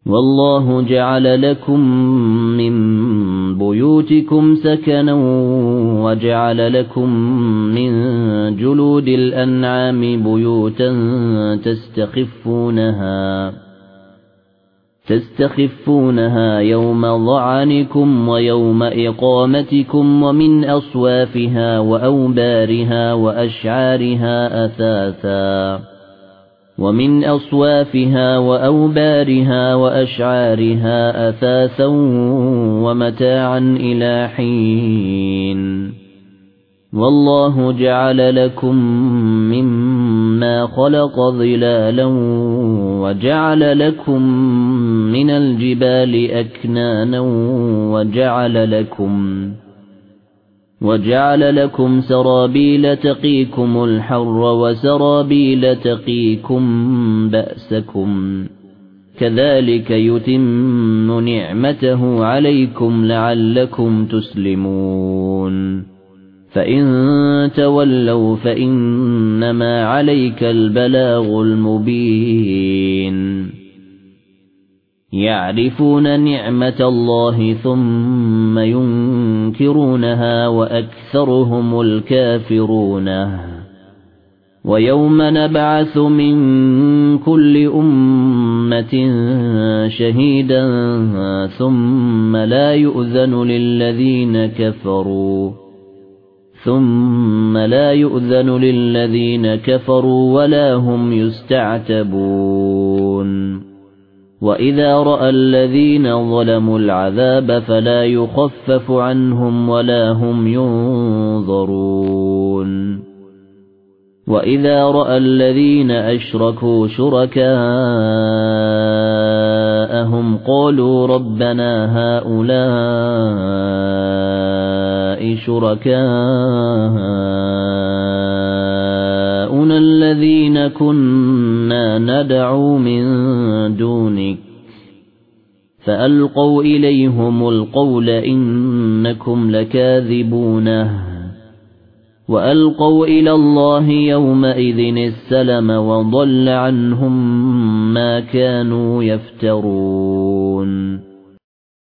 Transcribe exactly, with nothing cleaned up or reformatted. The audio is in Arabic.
والله جعل لكم من بيوتكم سكنا وجعل لكم من جلود الأنعام بيوتا تستخفونها تستخفونها يوم ظعنكم ويوم إقامتكم ومن أصوافها وأوبارها وأشعارها أثاثا ومن أصوافها وأوبارها وأشعارها أثاثا ومتاعا إلى حين والله جعل لكم مما خلق ظلالا وجعل لكم من الجبال أكنانا وجعل لكم وجعل لكم سرابيل تقيكم الحر وسرابيل تقيكم بأسكم كذلك يتم نعمته عليكم لعلكم تسلمون فإن تولوا فإنما عليك البلاغ المبين يعرفون نعمة الله ثم ينكرونها وأكثرهم الكافرون ويوم نبعث من كل أمة شهيدا ثم لا يؤذن للذين كفروا ثم لا يؤذن للذين كفروا ولا هم يستعتبون وإذا رأى الذين ظلموا العذاب فلا يخفف عنهم ولا هم ينظرون وإذا رأى الذين أشركوا شركاءهم قالوا ربنا هؤلاء شركاؤنا الذين كنا ندعو من دونك فألقوا إليهم القول إنكم لكاذبون وألقوا إلى الله يومئذ السلم وضل عنهم ما كانوا يفترون